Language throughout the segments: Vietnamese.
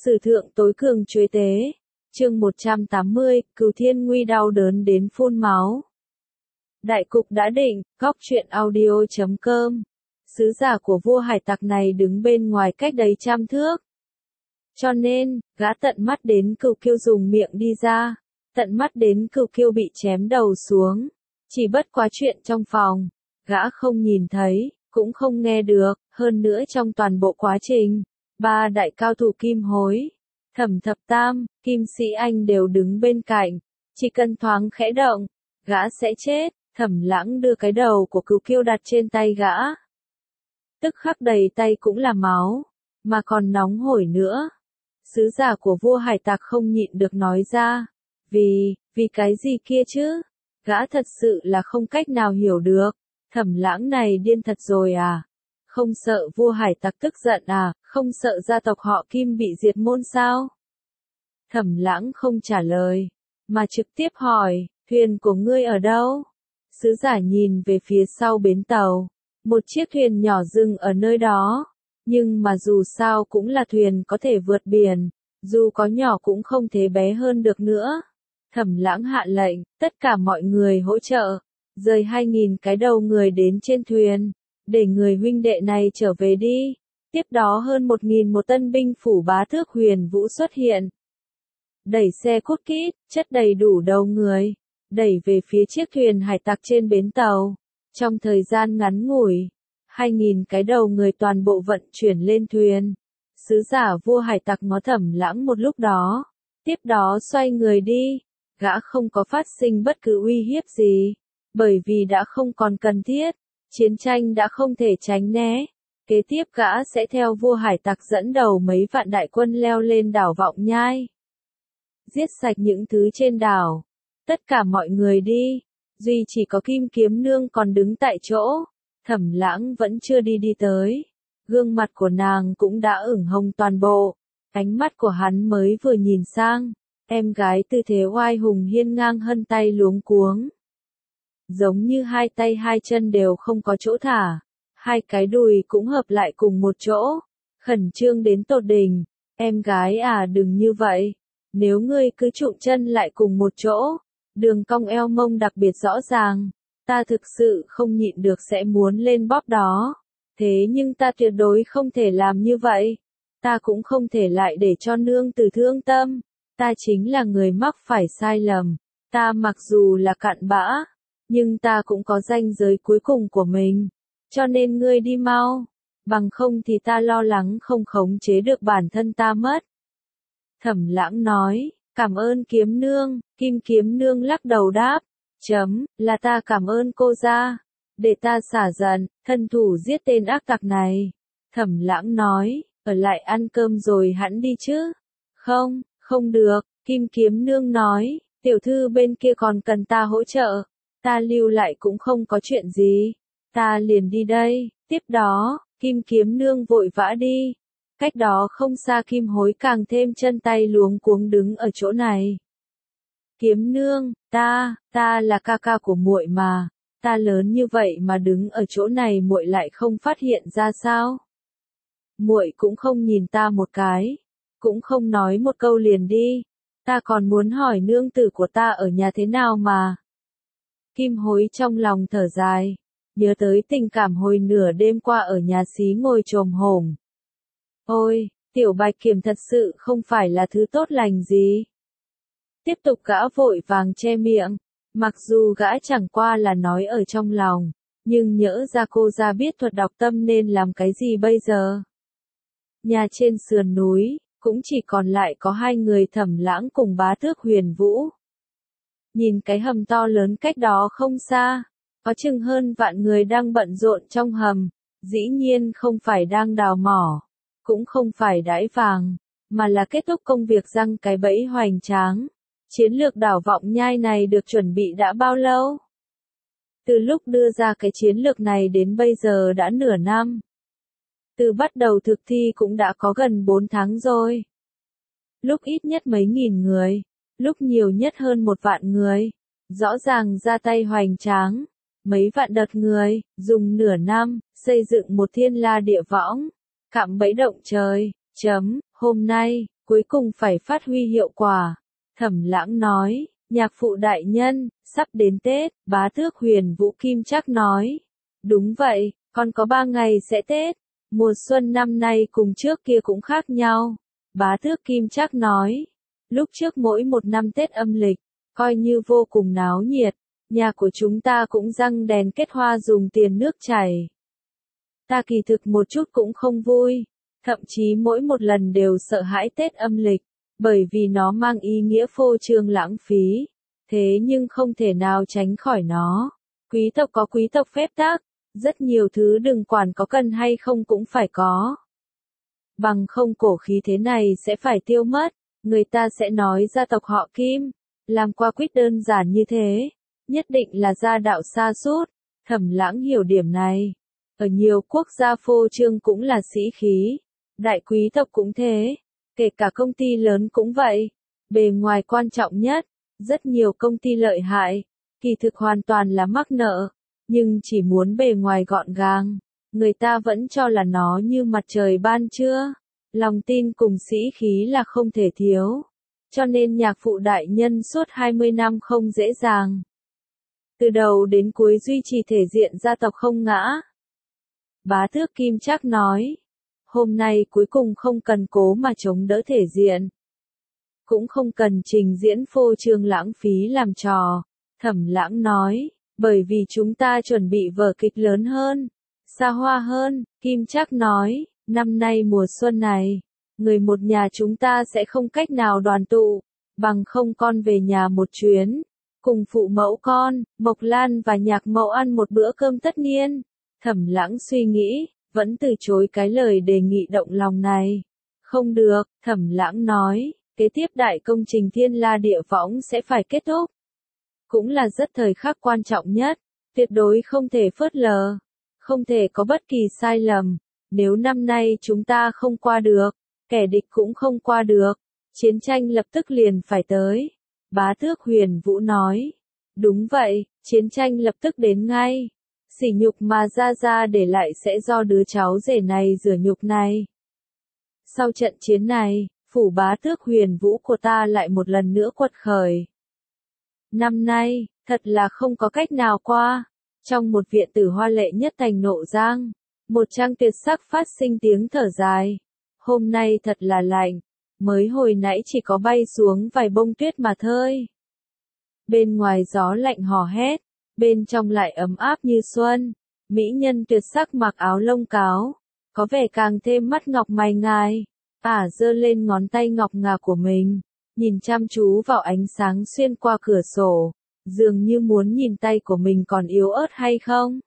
Sử thượng tối cường chuế tế. Chương 180, Cửu Thiên Nguy đau đớn đến phun máu. Đại cục đã định, góc truyện audio.com. Sứ giả của vua hải tặc này đứng bên ngoài cách đấy 100 thước. Cho nên, gã tận mắt đến Cửu Kiêu dùng miệng đi ra, tận mắt đến Cửu Kiêu bị chém đầu xuống. Chỉ bất quá chuyện trong phòng, gã không nhìn thấy, cũng không nghe được, hơn nữa trong toàn bộ quá trình, ba đại cao thủ Kim Hối, Thẩm Thập Tam, Kim Sĩ Anh đều đứng bên cạnh, chỉ cần thoáng khẽ động, gã sẽ chết. Thẩm Lãng đưa cái đầu của Cửu Kiêu đặt trên tay gã. Tức khắc đầy tay cũng là máu, mà còn nóng hổi nữa. Sứ giả của vua hải tặc không nhịn được nói ra, vì cái gì kia chứ? Gã thật sự là không cách nào hiểu được. Thẩm Lãng này điên thật rồi à? Không sợ vua hải tặc tức giận à? Không sợ gia tộc họ Kim bị diệt môn sao? Thẩm Lãng không trả lời, mà trực tiếp hỏi, thuyền của ngươi ở đâu? Sứ giả nhìn về phía sau bến tàu, một chiếc thuyền nhỏ dừng ở nơi đó, nhưng mà dù sao cũng là thuyền có thể vượt biển, dù có nhỏ cũng không thể bé hơn được nữa. Thẩm Lãng hạ lệnh, tất cả mọi người hỗ trợ, rời 2.000 cái đầu người đến trên thuyền, để người huynh đệ này trở về đi. Tiếp đó hơn 1.000 một tân binh phủ bá thước Huyền Vũ xuất hiện. Đẩy xe cút kít, chất đầy đủ đầu người, đẩy về phía chiếc thuyền hải tặc trên bến tàu. Trong thời gian ngắn ngủi, 2.000 cái đầu người toàn bộ vận chuyển lên thuyền. Sứ giả vua hải tặc ngó Thẩm Lãng một lúc đó, tiếp đó xoay người đi. Gã không có phát sinh bất cứ uy hiếp gì, bởi vì đã không còn cần thiết, chiến tranh đã không thể tránh né. Kế tiếp gã sẽ theo vua hải tặc dẫn đầu mấy vạn đại quân leo lên đảo Vọng Nhai. Giết sạch những thứ trên đảo. Tất cả mọi người đi. Duy chỉ có Kim Kiếm Nương còn đứng tại chỗ. Thẩm Lãng vẫn chưa đi tới. Gương mặt của nàng cũng đã ửng hồng toàn bộ. Ánh mắt của hắn mới vừa nhìn sang. Em gái tư thế oai hùng hiên ngang hân tay luống cuống. Giống như hai tay hai chân đều không có chỗ thả. Hai cái đùi cũng hợp lại cùng một chỗ. Khẩn trương đến tột đỉnh. Em gái à, đừng như vậy. Nếu ngươi cứ trụm chân lại cùng một chỗ, đường cong eo mông đặc biệt rõ ràng, ta thực sự không nhịn được sẽ muốn lên bóp đó. Thế nhưng ta tuyệt đối không thể làm như vậy. Ta cũng không thể lại để cho nương tử thương tâm. Ta chính là người mắc phải sai lầm. Ta mặc dù là cặn bã, nhưng ta cũng có ranh giới cuối cùng của mình. Cho nên ngươi đi mau, bằng không thì ta lo lắng không khống chế được bản thân ta mất. Thẩm Lãng nói, cảm ơn Kiếm Nương. Kim Kiếm Nương lắc đầu đáp, là ta cảm ơn cô gia, để ta xả giận, thân thủ giết tên ác tặc này. Thẩm Lãng nói, ở lại ăn cơm rồi hẵng đi chứ. Không được, Kim Kiếm Nương nói, tiểu thư bên kia còn cần ta hỗ trợ, ta lưu lại cũng không có chuyện gì, ta liền đi đây. Tiếp đó, Kim Kiếm Nương vội vã đi. Cách đó không xa Kim Hối càng thêm chân tay luống cuống đứng ở chỗ này. Kiếm Nương, ta là ca ca của muội mà, ta lớn như vậy mà đứng ở chỗ này muội lại không phát hiện ra sao? Muội cũng không nhìn ta một cái, cũng không nói một câu liền đi, ta còn muốn hỏi nương tử của ta ở nhà thế nào mà. Kim Hối trong lòng thở dài, nhớ tới tình cảm hồi nửa đêm qua ở nhà xí ngồi chồm hổm. Ôi, Tiểu Bạch Kiểm thật sự không phải là thứ tốt lành gì. Tiếp tục gã vội vàng che miệng, mặc dù gã chẳng qua là nói ở trong lòng, nhưng nhỡ ra cô ra biết thuật đọc tâm nên làm cái gì bây giờ. Nhà trên sườn núi, cũng chỉ còn lại có hai người Thẩm Lãng cùng bá tước Huyền Vũ. Nhìn cái hầm to lớn cách đó không xa, có chừng hơn vạn người đang bận rộn trong hầm, dĩ nhiên không phải đang đào mỏ, cũng không phải đãi vàng, mà là kết thúc công việc giăng cái bẫy hoành tráng. Chiến lược đảo Vọng Nhai này được chuẩn bị đã bao lâu? Từ lúc đưa ra cái chiến lược này đến bây giờ đã nửa năm. Từ bắt đầu thực thi cũng đã có gần 4 tháng rồi. Lúc ít nhất mấy nghìn người, lúc nhiều nhất hơn 1 vạn người. Rõ ràng ra tay hoành tráng, mấy vạn đợt người, dùng nửa năm, xây dựng một thiên la địa võng, cạm bẫy động trời. Hôm nay, cuối cùng phải phát huy hiệu quả. Thẩm Lãng nói, nhạc phụ đại nhân, sắp đến Tết, Bá Tước Huyền Vũ Kim Trác nói. Đúng vậy, còn có 3 ngày sẽ Tết, mùa xuân năm nay cùng trước kia cũng khác nhau. Bá Tước Kim Trác nói, lúc trước mỗi một năm Tết âm lịch, coi như vô cùng náo nhiệt, nhà của chúng ta cũng răng đèn kết hoa dùng tiền nước chảy. Ta kỳ thực một chút cũng không vui, thậm chí mỗi một lần đều sợ hãi Tết âm lịch, bởi vì nó mang ý nghĩa phô trương lãng phí, thế nhưng không thể nào tránh khỏi nó. Quý tộc có quý tộc phép tắc, rất nhiều thứ đừng quản có cần hay không cũng phải có. Bằng không cổ khí thế này sẽ phải tiêu mất, người ta sẽ nói gia tộc họ Kim, làm qua quýt đơn giản như thế, nhất định là gia đạo sa sút. Thẩm Lãng hiểu điểm này. Ở nhiều quốc gia phô trương cũng là sĩ khí, đại quý tộc cũng thế, kể cả công ty lớn cũng vậy. Bề ngoài quan trọng nhất, rất nhiều công ty lợi hại, kỳ thực hoàn toàn là mắc nợ, nhưng chỉ muốn bề ngoài gọn gàng, người ta vẫn cho là nó như mặt trời ban trưa. Lòng tin cùng sĩ khí là không thể thiếu, cho nên nhạc phụ đại nhân suốt 20 năm không dễ dàng. Từ đầu đến cuối duy trì thể diện gia tộc không ngã. Bá Tước Kim Trác nói, hôm nay cuối cùng không cần cố mà chống đỡ thể diện, cũng không cần trình diễn phô trương lãng phí làm trò. Thẩm Lãng nói, bởi vì chúng ta chuẩn bị vở kịch lớn hơn, xa hoa hơn. Kim Trác nói, năm nay mùa xuân này, người một nhà chúng ta sẽ không cách nào đoàn tụ, bằng không con về nhà một chuyến, cùng phụ mẫu con, Mộc Lan và nhạc mẫu ăn một bữa cơm tất niên. Thẩm Lãng suy nghĩ, vẫn từ chối cái lời đề nghị động lòng này. Không được, Thẩm Lãng nói, kế tiếp đại công trình Thiên La Địa Võng sẽ phải kết thúc. Cũng là rất thời khắc quan trọng nhất, tuyệt đối không thể phớt lờ, không thể có bất kỳ sai lầm. Nếu năm nay chúng ta không qua được, kẻ địch cũng không qua được, chiến tranh lập tức liền phải tới. Bá Tước Huyền Vũ nói, đúng vậy, chiến tranh lập tức đến ngay. Sỉ nhục mà Gia Gia để lại sẽ do đứa cháu rể này rửa nhục này. Sau trận chiến này, phủ Bá Tước Huyền Vũ của ta lại một lần nữa quật khởi. Năm nay, thật là không có cách nào qua. Trong một viện tử hoa lệ nhất thành Nộ Giang, một trang tuyệt sắc phát sinh tiếng thở dài. Hôm nay thật là lạnh, mới hồi nãy chỉ có bay xuống vài bông tuyết mà thôi. Bên ngoài gió lạnh hò hét, bên trong lại ấm áp như xuân. Mỹ nhân tuyệt sắc mặc áo lông cáo, có vẻ càng thêm mắt ngọc mày ngài. Giơ lên ngón tay ngọc ngà của mình, nhìn chăm chú vào ánh sáng xuyên qua cửa sổ, dường như muốn nhìn tay của mình còn yếu ớt hay không.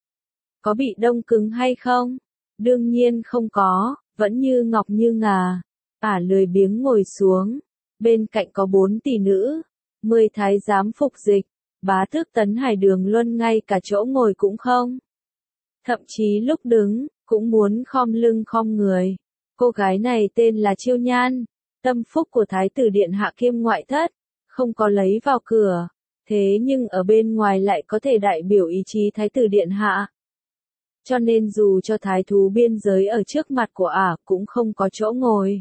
Có bị đông cứng hay không? Đương nhiên không có, vẫn như ngọc như ngà. Lười biếng ngồi xuống, bên cạnh có 4 tỷ nữ, 10 thái giám phục dịch. Bá Tước Tấn Hải Đường Luân ngay cả chỗ ngồi cũng không. Thậm chí lúc đứng, cũng muốn khom lưng khom người. Cô gái này tên là Chiêu Nhan, tâm phúc của Thái tử Điện Hạ kiêm ngoại thất, không có lấy vào cửa, thế nhưng ở bên ngoài lại có thể đại biểu ý chí Thái tử Điện Hạ. Cho nên dù cho thái thú biên giới ở trước mặt của cũng không có chỗ ngồi.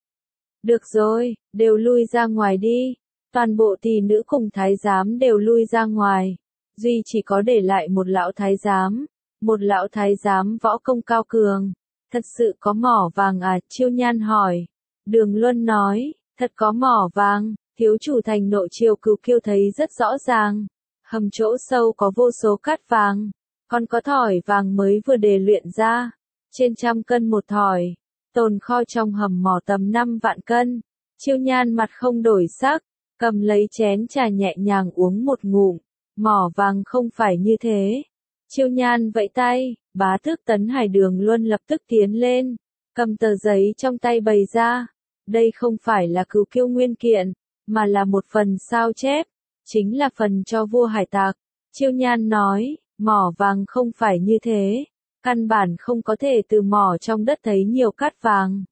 Được rồi, đều lui ra ngoài đi. Toàn bộ tỷ nữ cùng thái giám đều lui ra ngoài. Duy chỉ có để lại một lão thái giám. Một lão thái giám võ công cao cường. Thật sự có mỏ vàng Chiêu Nhan hỏi. Đường Luân nói, thật có mỏ vàng. Thiếu chủ thành Nội Triều Cửu Kiêu thấy rất rõ ràng. Hầm chỗ sâu có vô số cát vàng. Còn có thỏi vàng mới vừa đề luyện ra. Trên 100 cân một thỏi. Tồn kho trong hầm mỏ tầm 5 vạn cân. Chiêu Nhan mặt không đổi sắc, cầm lấy chén trà nhẹ nhàng uống một ngụm. Mỏ vàng không phải như thế. Chiêu Nhan vẫy tay, Bá Tước Tấn Hải Đường Luân lập tức tiến lên, cầm tờ giấy trong tay bày ra. Đây không phải là Cửu Kiêu nguyên kiện, mà là một phần sao chép, chính là phần cho vua hải tặc. Chiêu Nhan nói, mỏ vàng không phải như thế. Căn bản không có thể từ mỏ trong đất thấy nhiều cát vàng.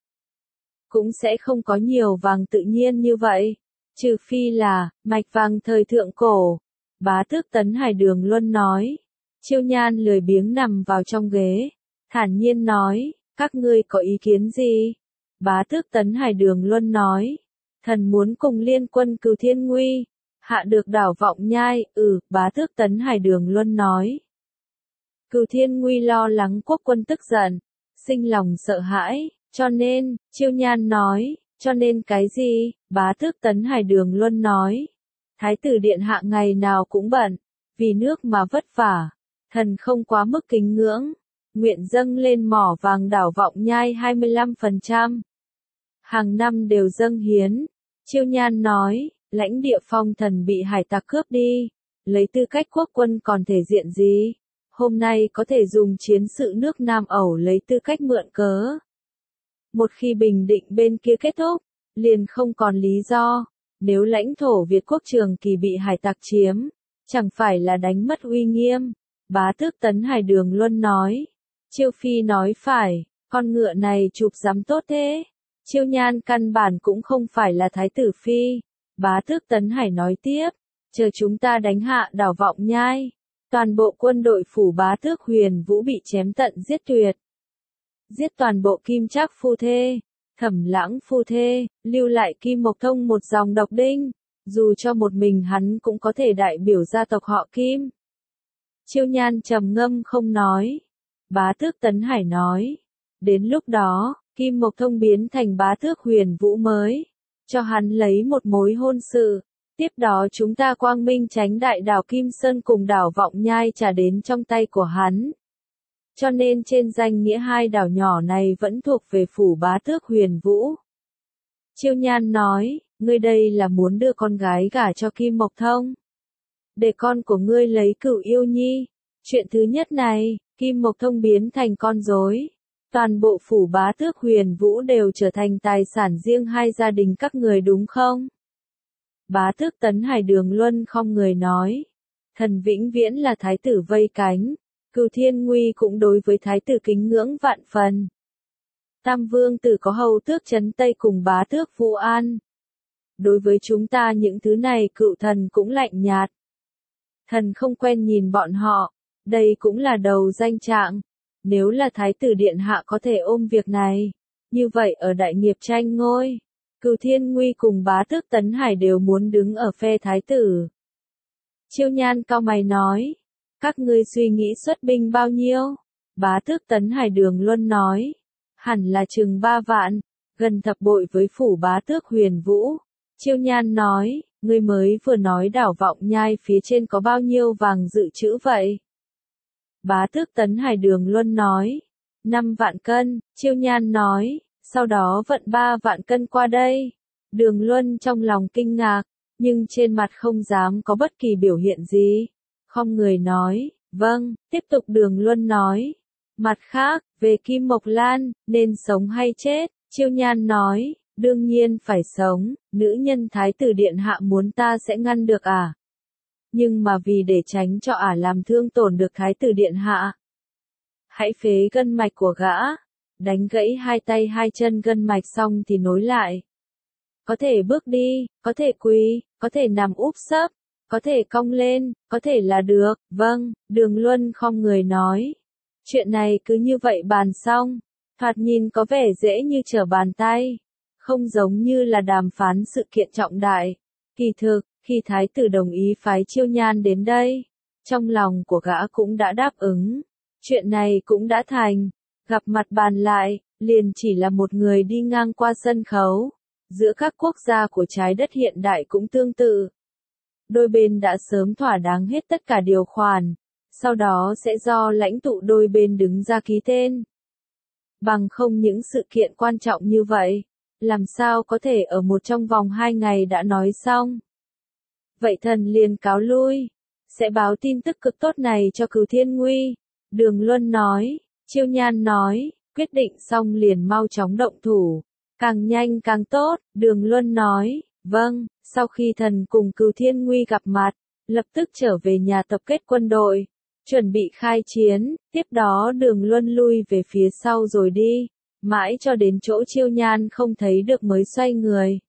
Cũng sẽ không có nhiều vàng tự nhiên như vậy. Trừ phi là, mạch vàng thời thượng cổ. Bá Tước Tấn Hải Đường Luân nói. Chiêu Nhan lười biếng nằm vào trong ghế. Thản nhiên nói, các ngươi có ý kiến gì? Bá tước Tấn Hải Đường Luân nói. Thần muốn cùng liên quân Cửu Thiên Nguy, hạ được đảo Vọng Nhai, bá tước Tấn Hải Đường Luân nói. Cửu Thiên Nguy lo lắng quốc quân tức giận, sinh lòng sợ hãi, cho nên, Chiêu Nhan nói, cho nên cái gì, bá tước Tấn Hải Đường Luân nói. Thái tử điện hạ ngày nào cũng bận, vì nước mà vất vả, thần không quá mức kính ngưỡng, nguyện dâng lên mỏ vàng đảo Vọng Nhai 25%. Hàng năm đều dâng hiến. Chiêu Nhan nói, lãnh địa Phong Thần bị hải tặc cướp đi, lấy tư cách quốc quân còn thể diện gì? Hôm nay có thể dùng chiến sự nước Nam Ẩu lấy tư cách mượn cớ. Một khi bình định bên kia kết thúc, liền không còn lý do. Nếu lãnh thổ Việt quốc Trường Kỳ bị hải tặc chiếm, chẳng phải là đánh mất uy nghiêm. Bá tước Tấn Hải Đường Luân nói. Chiêu Phi nói phải, con ngựa này chụp dám tốt thế. Chiêu Nhan căn bản cũng không phải là Thái tử Phi. Bá tước Tấn Hải nói tiếp, chờ chúng ta đánh hạ đảo Vọng Nhai. Toàn bộ quân đội phủ bá tước Huyền Vũ bị chém tận giết tuyệt. Giết toàn bộ Kim Trác phu thê, Thẩm Lãng phu thê, lưu lại Kim Mộc Thông một dòng độc đinh. Dù cho một mình hắn cũng có thể đại biểu gia tộc họ Kim. Chiêu Nhan trầm ngâm không nói. Bá tước Tấn Hải nói. Đến lúc đó, Kim Mộc Thông biến thành bá tước Huyền Vũ mới. Cho hắn lấy một mối hôn sự. Tiếp đó chúng ta quang minh tránh đại đảo Kim Sơn cùng đảo Vọng Nhai trả đến trong tay của hắn. Cho nên trên danh nghĩa hai đảo nhỏ này vẫn thuộc về phủ bá tước Huyền Vũ. Chiêu Nhan nói, ngươi đây là muốn đưa con gái gả cho Kim Mộc Thông. Để con của ngươi lấy Cửu Yêu Nhi. Chuyện thứ nhất này, Kim Mộc Thông biến thành con rối. Toàn bộ phủ bá tước Huyền Vũ đều trở thành tài sản riêng hai gia đình các người đúng không? Bá tước Tấn Hải Đường Luân không người nói. Thần vĩnh viễn là thái tử vây cánh. Cửu Thiên Nguy cũng đối với thái tử kính ngưỡng vạn phần. Tam vương tử có hầu tước Trấn Tây cùng bá tước Vũ An. Đối với chúng ta những thứ này cựu thần cũng lạnh nhạt. Thần không quen nhìn bọn họ. Đây cũng là đầu danh trạng. Nếu là thái tử điện hạ có thể ôm việc này. Như vậy ở đại nghiệp tranh ngôi. Cửu Thiên Nguy cùng bá tước Tấn Hải đều muốn đứng ở phe thái tử. Chiêu Nhan cau mày nói. Các ngươi suy nghĩ xuất binh bao nhiêu? Bá tước Tấn Hải Đường Luân nói. Hẳn là chừng 3 vạn, gần thập bội với phủ bá tước Huyền Vũ. Chiêu Nhan nói, ngươi mới vừa nói đảo Vọng Nhai phía trên có bao nhiêu vàng dự trữ vậy? Bá tước Tấn Hải Đường Luân nói. 5 vạn cân, Chiêu Nhan nói, sau đó vận 3 vạn cân qua đây. Đường Luân trong lòng kinh ngạc, nhưng trên mặt không dám có bất kỳ biểu hiện gì. Không người nói, vâng, tiếp tục Đường Luân nói. Mặt khác, về Kim Mộc Lan, nên sống hay chết, Chiêu Nhan nói, đương nhiên phải sống, nữ nhân thái tử điện hạ muốn ta sẽ ngăn được à? Nhưng mà vì để tránh cho ả làm thương tổn được thái tử điện hạ. Hãy phế gân mạch của gã, đánh gãy hai tay hai chân gân mạch xong thì nối lại. Có thể bước đi, có thể quỳ, có thể nằm úp sấp, có thể cong lên, có thể là được, vâng, Đường Luân không người nói. Chuyện này cứ như vậy bàn xong, thoạt nhìn có vẻ dễ như trở bàn tay, không giống như là đàm phán sự kiện trọng đại. Kỳ thực, khi thái tử đồng ý phái Chiêu Nhan đến đây, trong lòng của gã cũng đã đáp ứng, chuyện này cũng đã thành, gặp mặt bàn lại, liền chỉ là một người đi ngang qua sân khấu, giữa các quốc gia của trái đất hiện đại cũng tương tự. Đôi bên đã sớm thỏa đáng hết tất cả điều khoản. Sau đó sẽ do lãnh tụ đôi bên đứng ra ký tên. Bằng không những sự kiện quan trọng như vậy, làm sao có thể ở một trong vòng 2 ngày đã nói xong. Vậy thần liền cáo lui, sẽ báo tin tức cực tốt này cho Cửu Thiên Nguy. Đường Luân nói, Chiêu Nhan nói, quyết định xong liền mau chóng động thủ, càng nhanh càng tốt. Đường Luân nói, vâng, sau khi thần cùng Cửu Thiên Nguy gặp mặt, lập tức trở về nhà tập kết quân đội. Chuẩn bị khai chiến, tiếp đó Đường Luân lui về phía sau rồi đi, mãi cho đến chỗ Chiêu Nhan không thấy được mới xoay người.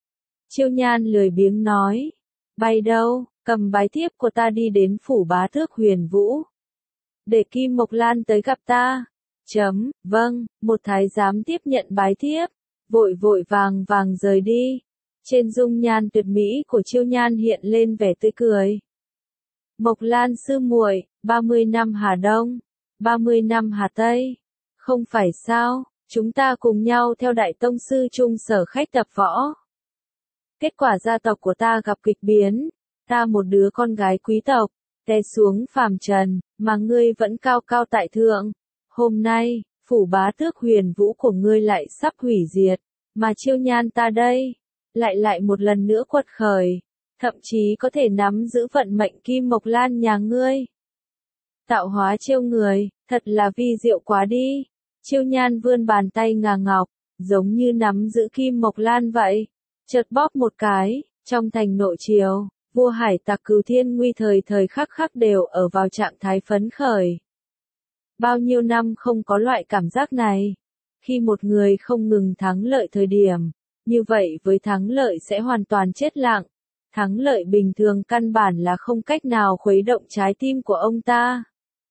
Chiêu Nhan lười biếng nói, bay đâu, cầm bái thiếp của ta đi đến phủ bá tước Huyền Vũ. Để Kim Mộc Lan tới gặp ta. Vâng, một thái giám tiếp nhận bái thiếp, vội vội vàng vàng rời đi. Trên dung nhan tuyệt mỹ của Chiêu Nhan hiện lên vẻ tươi cười. Mộc Lan sư muội, 30 năm Hà Đông, 30 năm Hà Tây. Không phải sao, chúng ta cùng nhau theo đại tông sư chung sở khách tập võ. Kết quả gia tộc của ta gặp kịch biến, ta một đứa con gái quý tộc, té xuống phàm trần, mà ngươi vẫn cao cao tại thượng. Hôm nay, phủ bá tước Huyền Vũ của ngươi lại sắp hủy diệt, mà Chiêu Nhan ta đây, lại một lần nữa quật khởi, thậm chí có thể nắm giữ vận mệnh Kim Mộc Lan nhà ngươi. Tạo hóa trêu người, thật là vi diệu quá đi. Chiêu Nhan vươn bàn tay ngà ngọc, giống như nắm giữ Kim Mộc Lan vậy. Chợt bóp một cái, trong thành nội triều, vua hải tặc Cửu Thiên Nguy thời thời khắc khắc đều ở vào trạng thái phấn khởi. Bao nhiêu năm không có loại cảm giác này. Khi một người không ngừng thắng lợi thời điểm, như vậy với thắng lợi sẽ hoàn toàn chết lặng. Thắng lợi bình thường căn bản là không cách nào khuấy động trái tim của ông ta.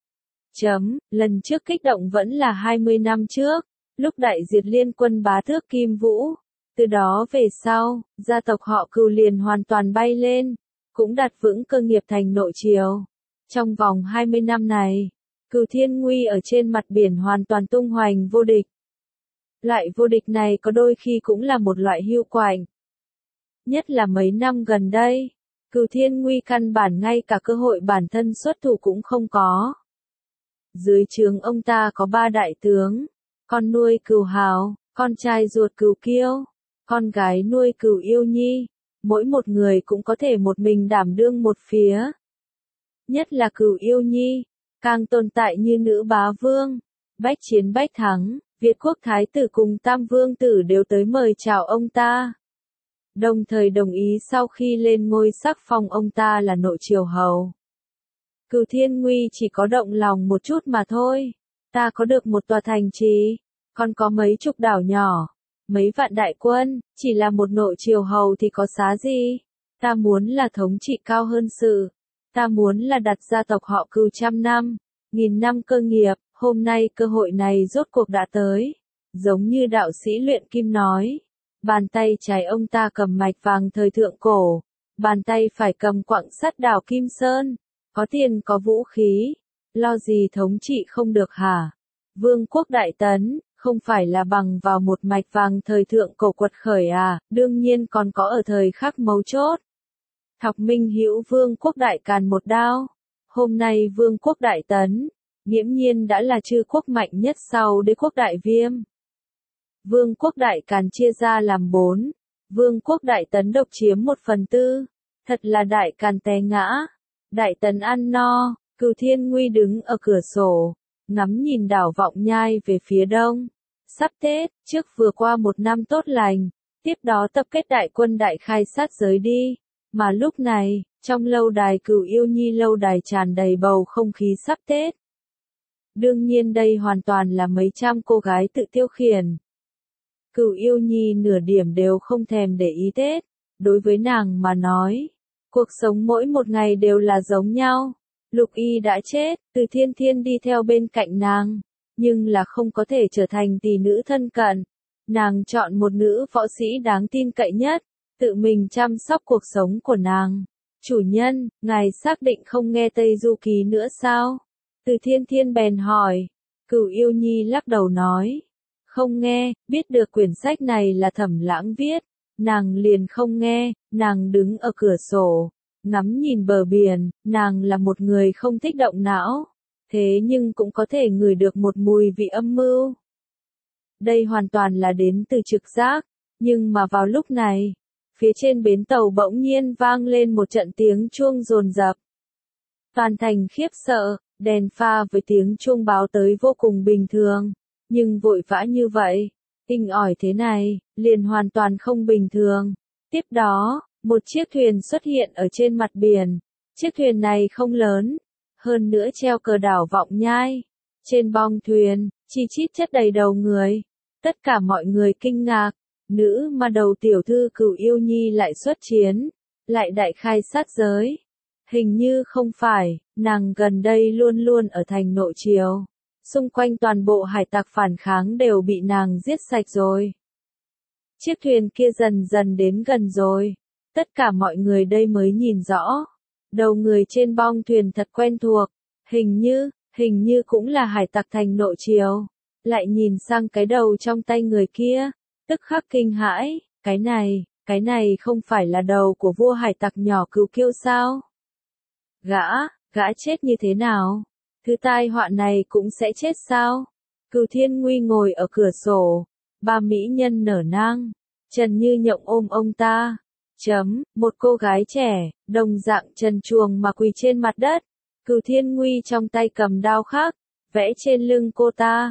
Lần trước kích động vẫn là 20 năm trước, lúc đại diệt liên quân bá tước Kim Vũ. Từ đó về sau, gia tộc họ Cửu liền hoàn toàn bay lên, cũng đặt vững cơ nghiệp thành nội triều. Trong vòng 20 năm này, Cửu Thiên Nguy ở trên mặt biển hoàn toàn tung hoành vô địch. Loại vô địch này có đôi khi cũng là một loại hưu quạnh. Nhất là mấy năm gần đây, Cửu Thiên Nguy căn bản ngay cả cơ hội bản thân xuất thủ cũng không có. Dưới trướng ông ta có 3 đại tướng, con nuôi Cửu Hào, con trai ruột Cửu Kiêu, con gái nuôi Cửu Yêu Nhi, mỗi một người cũng có thể một mình đảm đương một phía. Nhất là Cửu Yêu Nhi, càng tồn tại như nữ bá vương, bách chiến bách thắng, Việt quốc thái tử cùng Tam vương tử đều tới mời chào ông ta. Đồng thời đồng ý sau khi lên ngôi sắc phong ông ta là nội triều hầu. Cửu Thiên Nguy chỉ có động lòng một chút mà thôi. Ta có được một tòa thành trì, còn có mấy chục đảo nhỏ, mấy vạn đại quân, chỉ là một nội triều hầu thì có giá gì. Ta muốn là thống trị cao hơn sự. Ta muốn là đặt gia tộc họ Cửu trăm năm, nghìn năm cơ nghiệp. Hôm nay cơ hội này rốt cuộc đã tới. Giống như đạo sĩ luyện kim nói. Bàn tay trái ông ta cầm mạch vàng thời thượng cổ. Bàn tay phải cầm quặng sắt đảo Kim Sơn. Có tiền có vũ khí. Lo gì thống trị không được hả? Vương quốc Đại Tấn, không phải là bằng vào một mạch vàng thời thượng cổ quật khởi à, đương nhiên còn có ở thời khắc mấu chốt. Thọc Minh Hữu Vương quốc Đại Càn một đao. Hôm nay Vương quốc Đại Tấn, nghiễm nhiên đã là chư quốc mạnh nhất sau Đế quốc Đại Viêm. Vương quốc Đại Càn chia ra làm 4, Vương quốc Đại Tấn độc chiếm 1/4, thật là Đại Càn té ngã, Đại Tấn ăn no. Cửu Thiên Nguy đứng ở cửa sổ, ngắm nhìn đảo Vọng Nhai về phía đông. Sắp Tết, trước vừa qua một năm tốt lành, tiếp đó tập kết đại quân đại khai sát giới đi. Mà lúc này, trong lâu đài Cửu Yêu Nhi lâu đài tràn đầy bầu không khí sắp Tết. Đương nhiên đây hoàn toàn là mấy trăm cô gái tự tiêu khiển. Cửu Yêu Nhi nửa điểm đều không thèm để ý Tết. Đối với nàng mà nói, cuộc sống mỗi một ngày đều là giống nhau. Lục Y đã chết, Từ Thiên Thiên đi theo bên cạnh nàng, nhưng là không có thể trở thành tỷ nữ thân cận. Nàng chọn một nữ võ sĩ đáng tin cậy nhất, tự mình chăm sóc cuộc sống của nàng. Chủ nhân, ngài xác định không nghe Tây Du Ký nữa sao? Từ Thiên Thiên bèn hỏi. Cửu Yêu Nhi lắc đầu nói. Không nghe, biết được quyển sách này là Thẩm Lãng viết. Nàng liền không nghe, nàng đứng ở cửa sổ, ngắm nhìn bờ biển, nàng là một người không thích động não. Thế nhưng cũng có thể ngửi được một mùi vị âm mưu. Đây hoàn toàn là đến từ trực giác, nhưng mà vào lúc này, phía trên bến tàu bỗng nhiên vang lên một trận tiếng chuông dồn dập. Toàn thành khiếp sợ, đèn pha với tiếng chuông báo tới vô cùng bình thường, nhưng vội vã như vậy, inh ỏi thế này, liền hoàn toàn không bình thường. Tiếp đó, một chiếc thuyền xuất hiện ở trên mặt biển. Chiếc thuyền này không lớn, hơn nữa treo cờ đảo Vọng Nhai. Trên bong thuyền, chi chít chất đầy đầu người. Tất cả mọi người kinh ngạc, nữ mà đầu tiểu thư Cửu Yêu Nhi lại xuất chiến, lại đại khai sát giới. Hình như không phải, nàng gần đây luôn luôn ở thành nội triều. Xung quanh toàn bộ hải tặc phản kháng đều bị nàng giết sạch rồi. Chiếc thuyền kia dần dần đến gần rồi. Tất cả mọi người đây mới nhìn rõ. Đầu người trên bong thuyền thật quen thuộc. Hình như cũng là hải tặc thành Nội Triều. Lại nhìn sang cái đầu trong tay người kia. Tức khắc kinh hãi. Cái này không phải là đầu của vua hải tặc nhỏ Cửu Kiêu sao? Gã chết như thế nào? Thứ tai họa này cũng sẽ chết sao? Cửu Thiên Nguy ngồi ở cửa sổ. Ba mỹ nhân nở nang. Trần Như Nhộng ôm ông ta. Một cô gái trẻ, đồng dạng trần truồng mà quỳ trên mặt đất. Cửu Thiên Nguy trong tay cầm đao khắc, vẽ trên lưng cô ta.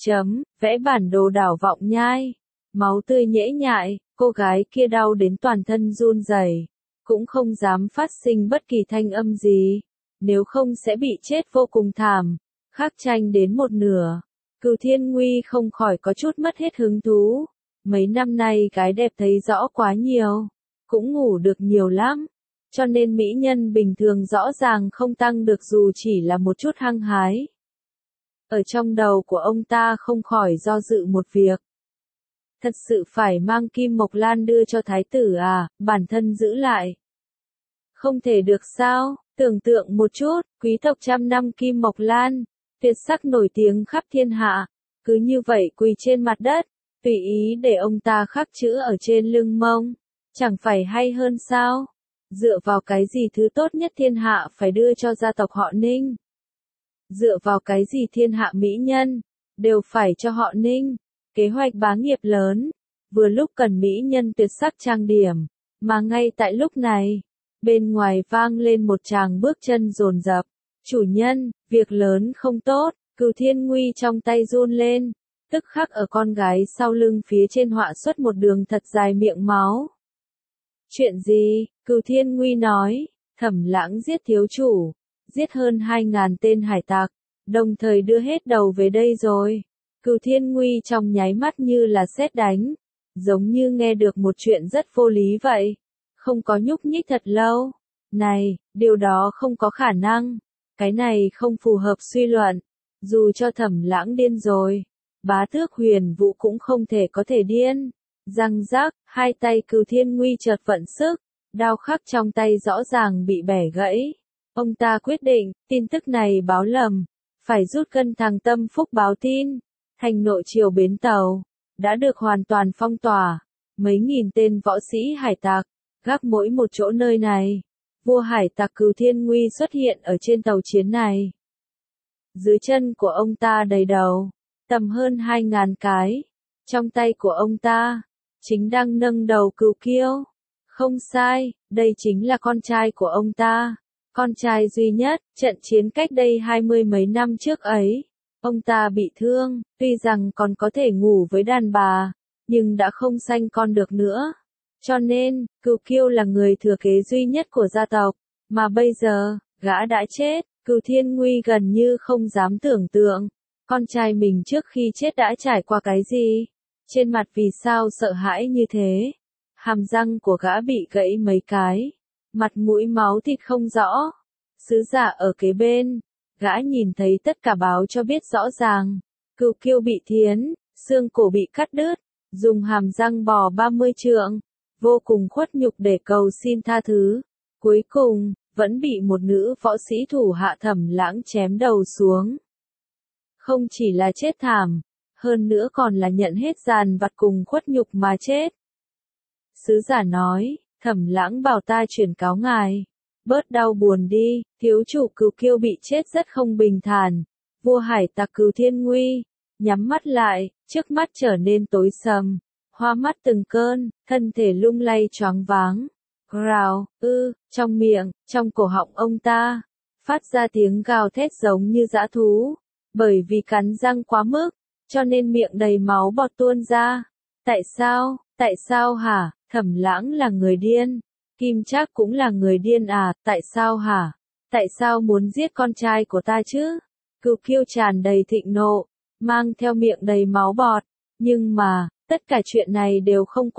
Vẽ bản đồ đảo Vọng Nhai. Máu tươi nhễ nhại, cô gái kia đau đến toàn thân run rẩy, cũng không dám phát sinh bất kỳ thanh âm gì, nếu không sẽ bị chết vô cùng thảm. Khắc tranh đến một nửa, Cửu Thiên Nguy không khỏi có chút mất hết hứng thú. Mấy năm nay gái đẹp thấy rõ quá nhiều, cũng ngủ được nhiều lắm, cho nên mỹ nhân bình thường rõ ràng không tăng được dù chỉ là một chút hăng hái. Ở trong đầu của ông ta không khỏi do dự một việc. Thật sự phải mang Kim Mộc Lan đưa cho thái tử à, bản thân giữ lại. Không thể được sao, tưởng tượng một chút, quý tộc trăm năm Kim Mộc Lan, tuyệt sắc nổi tiếng khắp thiên hạ, cứ như vậy quỳ trên mặt đất, tùy ý để ông ta khắc chữ ở trên lưng mông, chẳng phải hay hơn sao? Dựa vào cái gì thứ tốt nhất thiên hạ phải đưa cho gia tộc họ Ninh? Dựa vào cái gì thiên hạ mỹ nhân, đều phải cho họ Ninh? Kế hoạch bá nghiệp lớn, vừa lúc cần mỹ nhân tuyệt sắc trang điểm, mà ngay tại lúc này, bên ngoài vang lên một tràng bước chân dồn dập. Chủ nhân, việc lớn không tốt, Cửu Thiên Nguy trong tay run lên, tức khắc ở con gái sau lưng phía trên họa xuất một đường thật dài miệng máu. Chuyện gì? Cửu Thiên Nguy nói, Thẩm Lãng giết thiếu chủ, giết hơn 2.000 tên hải tặc, đồng thời đưa hết đầu về đây rồi. Cửu Thiên Nguy trong nháy mắt như là sét đánh, giống như nghe được một chuyện rất vô lý vậy. Không có nhúc nhích thật lâu. Này, điều đó không có khả năng. Cái này không phù hợp suy luận. Dù cho Thẩm Lãng điên rồi, bá tước Huyền Vũ cũng không thể có thể điên. Răng rác, hai tay Cửu Thiên Nguy chợt vận sức, đao khắc trong tay rõ ràng bị bẻ gãy. Ông ta quyết định, tin tức này báo lầm, phải rút cân thằng Tâm Phúc báo tin. Thành Nội Triều bến tàu đã được hoàn toàn phong tỏa, mấy nghìn tên võ sĩ hải tặc gác mỗi một chỗ nơi này. Vua hải tặc Cửu Thiên Nguy xuất hiện ở trên tàu chiến này. Dưới chân của ông ta đầy đầu, tầm hơn 2.000 cái. Trong tay của ông ta, chính đang nâng đầu Cửu Kiêu. Không sai, đây chính là con trai của ông ta. Con trai duy nhất, trận chiến cách đây 20 mấy năm trước ấy. Ông ta bị thương, tuy rằng còn có thể ngủ với đàn bà, nhưng đã không sanh con được nữa. Cho nên, Cửu Kiêu là người thừa kế duy nhất của gia tộc, mà bây giờ, gã đã chết. Cửu Thiên Nguy gần như không dám tưởng tượng, con trai mình trước khi chết đã trải qua cái gì. Trên mặt vì sao sợ hãi như thế. Hàm răng của gã bị gãy mấy cái, mặt mũi máu thịt không rõ. Sứ giả ở kế bên, gã nhìn thấy tất cả báo cho biết rõ ràng. Cửu Kiêu bị thiến, xương cổ bị cắt đứt, dùng hàm răng bò 30 trượng, vô cùng khuất nhục để cầu xin tha thứ. Cuối cùng, vẫn bị một nữ võ sĩ thủ hạ Thẩm Lãng chém đầu xuống. Không chỉ là chết thảm, hơn nữa còn là nhận hết dàn vặt cùng khuất nhục mà chết. Sứ giả nói, Thẩm Lãng bảo ta chuyển cáo ngài, bớt đau buồn đi, thiếu chủ Cửu Kiêu bị chết rất không bình thản. Vua hải tặc Cửu Thiên Nguy nhắm mắt lại, trước mắt trở nên tối sầm, hoa mắt từng cơn, thân thể lung lay choáng váng. Gào, trong miệng, trong cổ họng ông ta, phát ra tiếng gào thét giống như dã thú. Bởi vì cắn răng quá mức, cho nên miệng đầy máu bọt tuôn ra. Tại sao hả? Thẩm Lãng là người điên. Kim Trác cũng là người điên à? Tại sao hả? Tại sao muốn giết con trai của ta chứ? Cửu Kiêu tràn đầy thịnh nộ, mang theo miệng đầy máu bọt. Nhưng mà, tất cả chuyện này đều không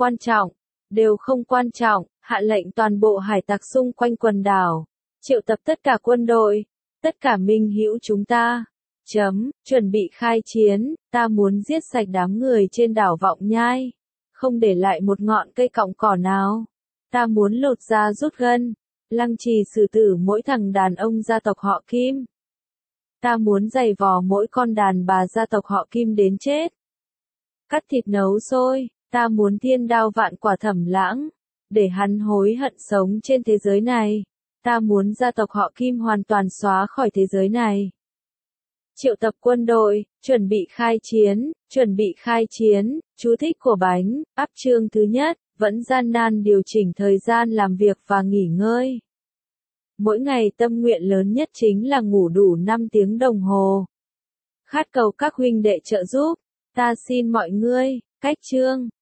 quan trọng. Hạ lệnh toàn bộ hải tặc xung quanh quần đảo, triệu tập tất cả quân đội, tất cả minh hữu chúng ta. Chuẩn bị khai chiến, ta muốn giết sạch đám người trên đảo Vọng Nhai. không để lại một ngọn cây cọng cỏ nào. Ta muốn lột da rút gân, lăng trì xử tử mỗi thằng đàn ông gia tộc họ Kim. Ta muốn giày vò mỗi con đàn bà gia tộc họ Kim đến chết. Cắt thịt nấu sôi, ta muốn thiên đao vạn quả Thẩm Lãng, để hắn hối hận sống trên thế giới này. Ta muốn gia tộc họ Kim hoàn toàn xóa khỏi thế giới này. Triệu tập quân đội, chuẩn bị khai chiến, chú thích của bánh, áp chương thứ nhất, vẫn gian nan điều chỉnh thời gian làm việc và nghỉ ngơi. Mỗi ngày tâm nguyện lớn nhất chính là ngủ đủ 5 tiếng đồng hồ. Khát cầu các huynh đệ trợ giúp, ta xin mọi người, cách chương.